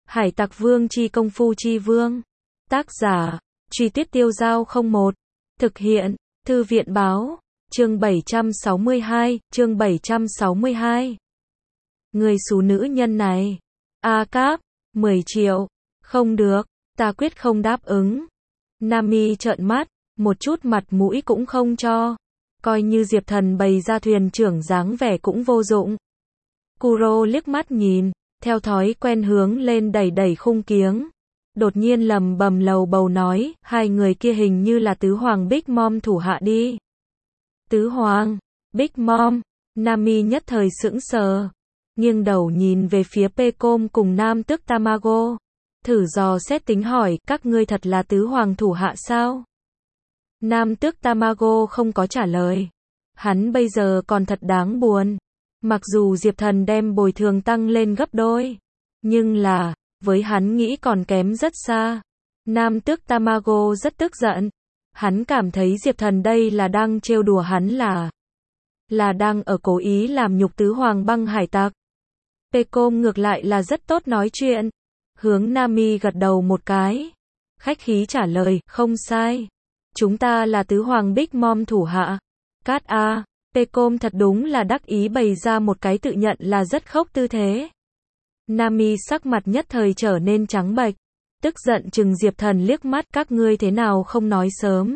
Hải Tặc Vương chi công phu chi vương. Tác giả, Truy Tuyết Tiêu Dao 01. Thực hiện, Thư viện báo. Chương 762. Người xú nữ nhân này. A Cáp, 10 triệu. Không được, ta quyết không đáp ứng. Nami trợn mắt, một chút mặt mũi cũng không cho. Coi như Diệp Thần bày ra thuyền trưởng dáng vẻ cũng vô dụng. Kuro liếc mắt nhìn, theo thói quen hướng lên đẩy khung kiếng. Đột nhiên lầm bầm lầu bầu nói, hai người kia hình như là Tứ Hoàng Big Mom thủ hạ đi. Tứ Hoàng, Big Mom, Nami nhất thời sững sờ. Nghiêng đầu nhìn về phía Pecom cùng Nam Tước Tamago. Thử dò xét tính hỏi, các ngươi thật là Tứ Hoàng thủ hạ sao? Nam Tước Tamago không có trả lời. Hắn bây giờ còn thật đáng buồn. Mặc dù Diệp Thần đem bồi thường tăng lên gấp đôi, nhưng là, với hắn nghĩ còn kém rất xa. Nam Tước Tamago rất tức giận. Hắn cảm thấy Diệp Thần đây là đang trêu đùa hắn, là đang ở cố ý làm nhục Tứ Hoàng băng hải tặc. Pecom ngược lại là rất tốt nói chuyện. Hướng Nami gật đầu một cái. Khách khí trả lời, không sai. Chúng ta là Tứ Hoàng Big Mom thủ hạ. Cát A. Pecom thật đúng là đắc ý bày ra một cái tự nhận là rất khốc tư thế. Nami sắc mặt nhất thời trở nên trắng bệch. Tức giận chừng Diệp Thần liếc mắt, các ngươi thế nào không nói sớm.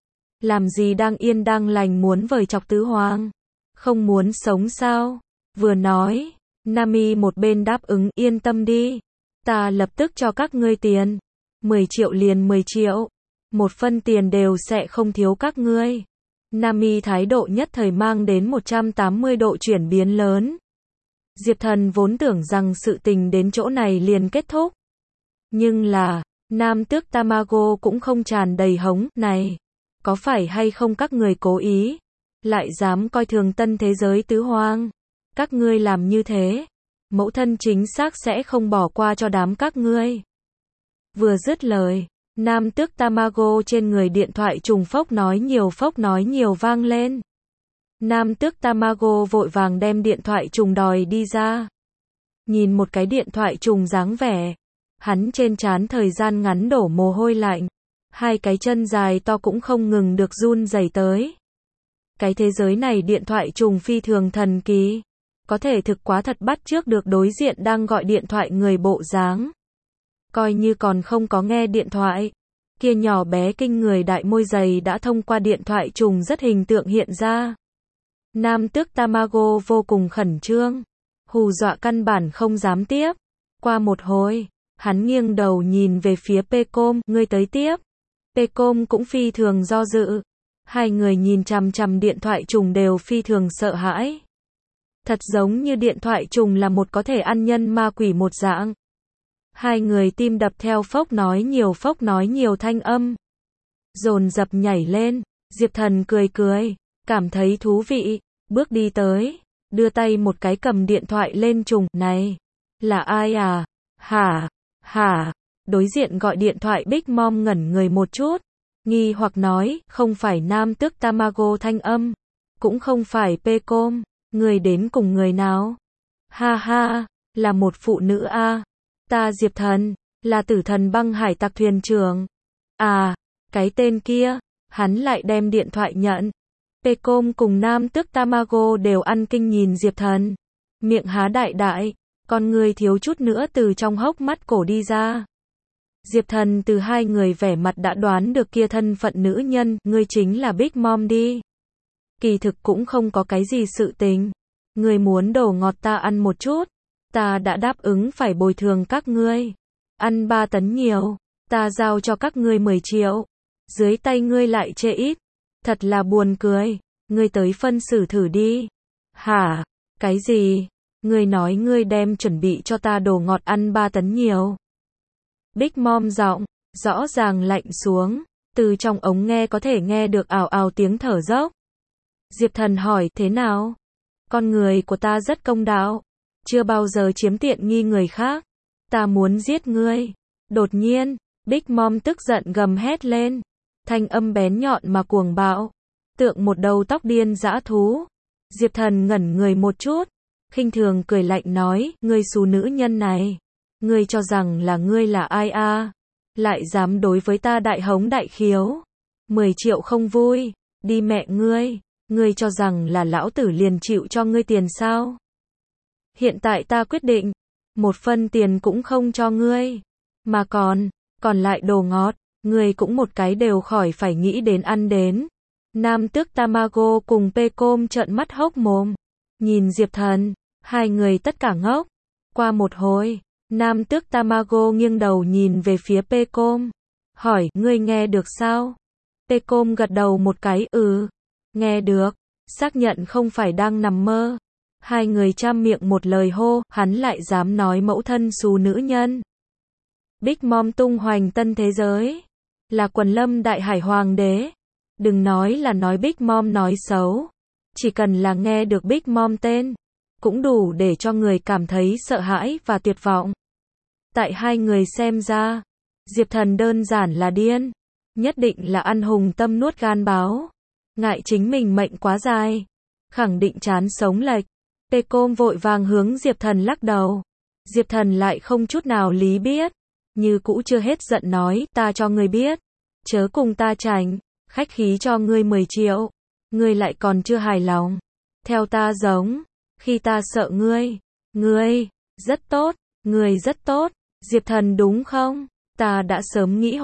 Làm gì đang yên đang lành muốn vời chọc Tứ Hoàng. Không muốn sống sao? Vừa nói, Nami một bên đáp ứng, yên tâm đi. Ta lập tức cho các ngươi tiền. 10 triệu liền 10 triệu. Một phân tiền đều sẽ không thiếu các ngươi. Nami thái độ nhất thời mang đến 180 độ chuyển biến lớn. Diệp Thần vốn tưởng rằng sự tình đến chỗ này liền kết thúc. Nhưng là, Nam Tước Tamago cũng không tràn đầy hống, này, có phải hay không các người cố ý, lại dám coi thường tân thế giới Tứ Hoàng. Các ngươi làm như thế, mẫu thân chính xác sẽ không bỏ qua cho đám các ngươi. Vừa dứt lời, Nam Tước Tamago trên người điện thoại trùng phốc nói nhiều vang lên. Nam Tước Tamago vội vàng đem điện thoại trùng đòi đi ra. Nhìn một cái điện thoại trùng dáng vẻ, hắn trên trán thời gian ngắn đổ mồ hôi lạnh. Hai cái chân dài to cũng không ngừng được run rẩy tới. Cái thế giới này điện thoại trùng phi thường thần kỳ. Có thể thực quá thật bắt chước được đối diện đang gọi điện thoại người bộ dáng. Coi như còn không có nghe điện thoại. Kia nhỏ bé kinh người đại môi dày đã thông qua điện thoại trùng rất hình tượng hiện ra. Nam Tước Tamago vô cùng khẩn trương. Hù dọa căn bản không dám tiếp. Qua một hồi, hắn nghiêng đầu nhìn về phía Pecom, ngươi tới tiếp. Pecom cũng phi thường do dự. Hai người nhìn chằm chằm điện thoại trùng đều phi thường sợ hãi. Thật giống như điện thoại trùng là một có thể ăn nhân ma quỷ một dạng. Hai người tim đập theo phốc nói nhiều thanh âm. Dồn dập nhảy lên, Diệp Thần cười, cảm thấy thú vị, bước đi tới, đưa tay một cái cầm điện thoại lên trùng, này, là ai à? Hả? Đối diện gọi điện thoại Big Mom ngẩn người một chút, nghi hoặc nói, không phải Nam Tước Tamago thanh âm, cũng không phải Pecom, người đến cùng người nào? Ha, là một phụ nữ a. Ta Diệp Thần, là Tử Thần băng hải tặc thuyền trưởng. À, cái tên kia, hắn lại đem điện thoại nhận. Pecom cùng Nam Tước Tamago đều ăn kinh nhìn Diệp Thần. Miệng há đại, con người thiếu chút nữa từ trong hốc mắt cổ đi ra. Diệp Thần từ hai người vẻ mặt đã đoán được kia thân phận nữ nhân, ngươi chính là Big Mom đi. Kỳ thực cũng không có cái gì sự tình. Ngươi muốn đồ ngọt ta ăn một chút. Ta đã đáp ứng phải bồi thường các ngươi. Ăn 3 tấn nhiều. Ta giao cho các ngươi 10 triệu. Dưới tay ngươi lại chê ít. Thật là buồn cười. Ngươi tới phân xử thử đi. Hả? Cái gì? Ngươi nói ngươi đem chuẩn bị cho ta đồ ngọt ăn 3 tấn nhiều. Big Mom giọng, rõ ràng lạnh xuống. Từ trong ống nghe có thể nghe được ào tiếng thở dốc. Diệp Thần hỏi, thế nào? Con người của ta rất công đạo. Chưa bao giờ chiếm tiện nghi người khác. Ta muốn giết ngươi. Đột nhiên, Big Mom tức giận gầm hét lên. Thanh âm bén nhọn mà cuồng bạo. Tượng một đầu tóc điên dã thú. Diệp Thần ngẩn người một chút. Khinh thường cười lạnh nói, ngươi xú nữ nhân này. Ngươi cho rằng là ngươi là ai a? Lại dám đối với ta đại hống đại khiếu. 10 triệu không vui, đi mẹ ngươi, ngươi cho rằng là lão tử liền chịu cho ngươi tiền sao? Hiện tại ta quyết định, 1 phân tiền cũng không cho ngươi, mà còn lại đồ ngọt, ngươi cũng một cái đều khỏi phải nghĩ đến ăn đến. Nam Tước Tamago cùng Pecom trợn mắt hốc mồm, nhìn Diệp Thần, hai người tất cả ngốc. Qua một hồi, Nam Tước Tamago nghiêng đầu nhìn về phía Pecom, hỏi, ngươi nghe được sao? Pecom gật đầu một cái, nghe được, xác nhận không phải đang nằm mơ. Hai người chăm miệng một lời hô, hắn lại dám nói mẫu thân xú nữ nhân. Big Mom tung hoành tân thế giới, là Quần Lâm Đại Hải Hoàng đế. Đừng nói là nói Big Mom nói xấu, chỉ cần là nghe được Big Mom tên, cũng đủ để cho người cảm thấy sợ hãi và tuyệt vọng. Tại hai người xem ra, Diệp Thần đơn giản là điên, nhất định là ăn hùng tâm nuốt gan báo, ngại chính mình mệnh quá dài, khẳng định chán sống lệch. Pecom vội vàng hướng Diệp Thần lắc đầu. Diệp Thần lại không chút nào lý biết, như cũ chưa hết giận nói, ta cho ngươi biết, chớ cùng ta chảnh, khách khí cho ngươi 10 triệu, ngươi lại còn chưa hài lòng. Theo ta giống, khi ta sợ ngươi, rất tốt, ngươi rất tốt, Diệp Thần đúng không? Ta đã sớm nghĩ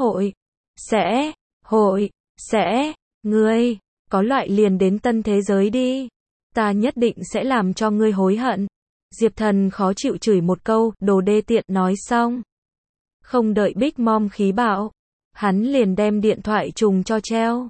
sẽ, ngươi, có loại liền đến tân thế giới đi. Ta nhất định sẽ làm cho ngươi hối hận. Diệp Thần khó chịu chửi một câu, đồ đê tiện, nói xong. Không đợi Big Mom khí bạo, hắn liền đem điện thoại trùng cho treo.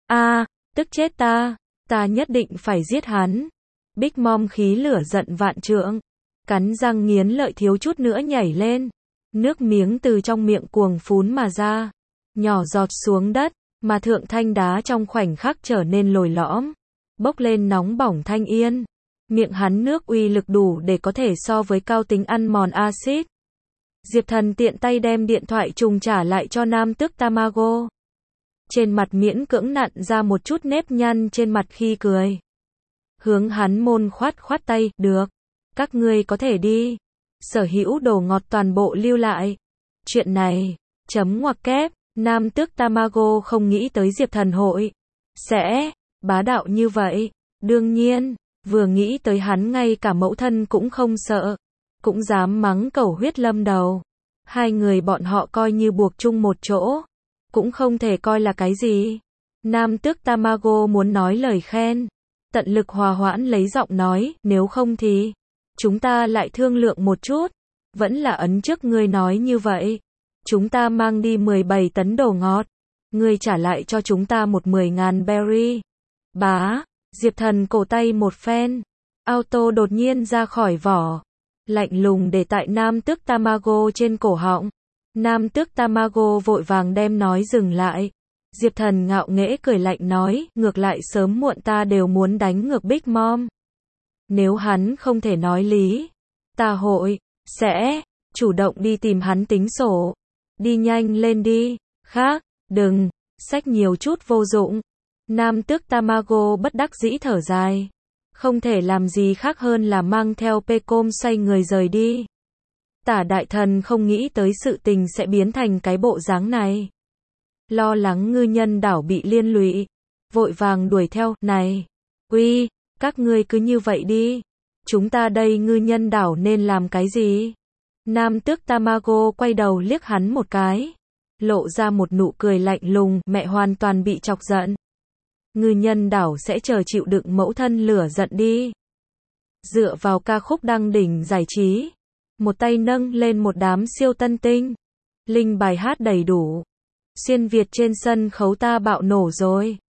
Tức chết ta nhất định phải giết hắn. Big Mom khí lửa giận vạn trượng, cắn răng nghiến lợi thiếu chút nữa nhảy lên. Nước miếng từ trong miệng cuồng phún mà ra, nhỏ giọt xuống đất, mà thượng thanh đá trong khoảnh khắc trở nên lồi lõm, bốc lên nóng bỏng thanh yên. Miệng hắn nước uy lực đủ để có thể so với cao tính ăn mòn axit. Diệp Thần tiện tay đem điện thoại trùng trả lại cho Nam Tước Tamago. Trên mặt miễn cưỡng nặn ra một chút nếp nhăn trên mặt khi cười. Hướng hắn môn khoát tay, được, các ngươi có thể đi. Sở hữu đồ ngọt toàn bộ lưu lại. Chuyện này, chấm ngoặc kép, Nam Tước Tamago không nghĩ tới Diệp Thần hội sẽ bá đạo như vậy. Đương nhiên, vừa nghĩ tới hắn ngay cả mẫu thân cũng không sợ, cũng dám mắng cẩu huyết lâm đầu. Hai người bọn họ coi như buộc chung một chỗ, cũng không thể coi là cái gì. Nam Tước Tamago muốn nói lời khen, tận lực hòa hoãn lấy giọng nói, nếu không thì chúng ta lại thương lượng một chút. Vẫn là ấn trước ngươi nói như vậy. Chúng ta mang đi 17 tấn đồ ngọt, ngươi trả lại cho chúng ta 10.000 berry. Bá, Diệp Thần cổ tay một phen, auto đột nhiên ra khỏi vỏ, lạnh lùng để tại Nam Tước Tamago trên cổ họng. Nam Tước Tamago vội vàng đem nói dừng lại. Diệp Thần ngạo nghễ cười lạnh nói, ngược lại sớm muộn ta đều muốn đánh ngược Big Mom. Nếu hắn không thể nói lý, ta sẽ chủ động đi tìm hắn tính sổ. Đi nhanh lên đi, khác, đừng, xách nhiều chút vô dụng. Nam Tước Tamago bất đắc dĩ thở dài. Không thể làm gì khác hơn là mang theo Pecom xoay người rời đi. Tả đại thần không nghĩ tới sự tình sẽ biến thành cái bộ dáng này. Lo lắng ngư nhân đảo bị liên lụy, vội vàng đuổi theo, này, các ngươi cứ như vậy đi. Chúng ta đây ngư nhân đảo nên làm cái gì? Nam Tước Tamago quay đầu liếc hắn một cái, lộ ra một nụ cười lạnh lùng, mẹ hoàn toàn bị chọc giận. Ngư nhân đảo sẽ chờ chịu đựng mẫu thân lửa giận đi. Dựa vào ca khúc đăng đỉnh giải trí, một tay nâng lên một đám siêu tân tinh, linh bài hát đầy đủ. Xuyên Việt trên sân khấu ta bạo nổ rồi.